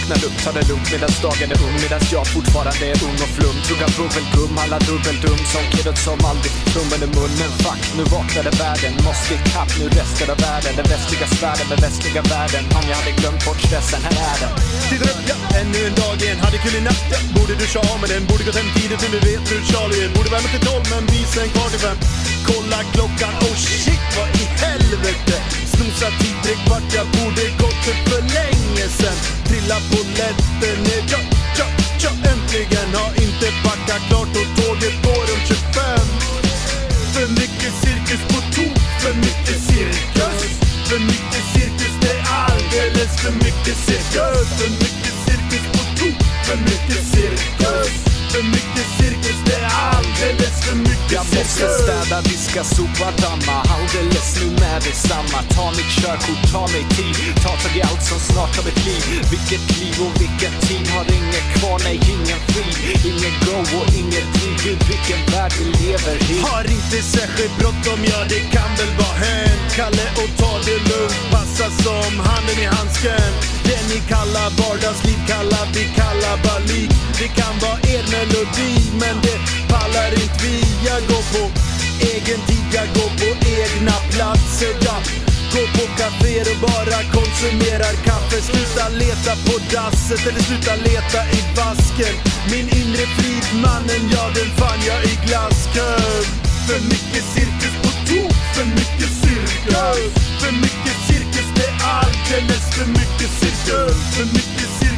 vaknar upp, tar det lugnt medan dagen är ung, medan jag fortfarande är ung och flum. Tuggar bubbelgum, alla dubbeldum som kiddet som aldrig fick tummen i munnen. Fuck, nu vaknade världen, måste ikapp nu resten av världen. Den västliga svärden med västliga världen. Man, jag hade glömt bort stressen, här är den. Tittar upp, ja, ännu en dag igen. Hade kul i natt, ja. Borde du köra med den. Borde gått hem tidigt, men du vet hur Charlie är. Borde värma till 12, men visa en kvart i 5. Kolla klockan, oh shit, vad i helvete. Snosa tid, drick vart, jag borde gått upp för länge sen. Trilla på lätten ner, ja, ja, ja. Äntligen har inte backat klart och tåget går om 25. För mycket cirkus på tok, för mycket cirkus. För mycket cirkus, det är alldeles för mycket cirkus. För mycket cirkus på tok, för mycket cirkus. För mycket cirkus, det är alldeles för mycket jag cirkus. måste städa, diska, sopa, damma. Alldeles nu med detsamma. Ta mitt körkort, ta mig tid. Ta tag i allt som snart har mitt liv. Vilket liv och vilken tid. Har ingen kvar, nej ingen frid. Ingen go och ingen driv. Gud vilken värld vi lever i. Har inte särskilt bråttom, ja det kan väl vara hänt. Kalle och ta det lugnt, passa som handen i handsken. Det ni kallar vardagsliv kallar vi kalabalik. Det kan vara er melodi, men det pallar inte vi. Jag går på egen tid, jag går på egna platser. Jag går på kaféer och bara konsumerar kaffe. Sluta leta på dasset eller sluta leta i vasken. Min inre fridmannen, ja den fann jag i glasskön. För mycket cirkus på tok, för mycket cirkus. För mycket cirkus, det är alldeles för mycket cirkus. För mycket cirkus.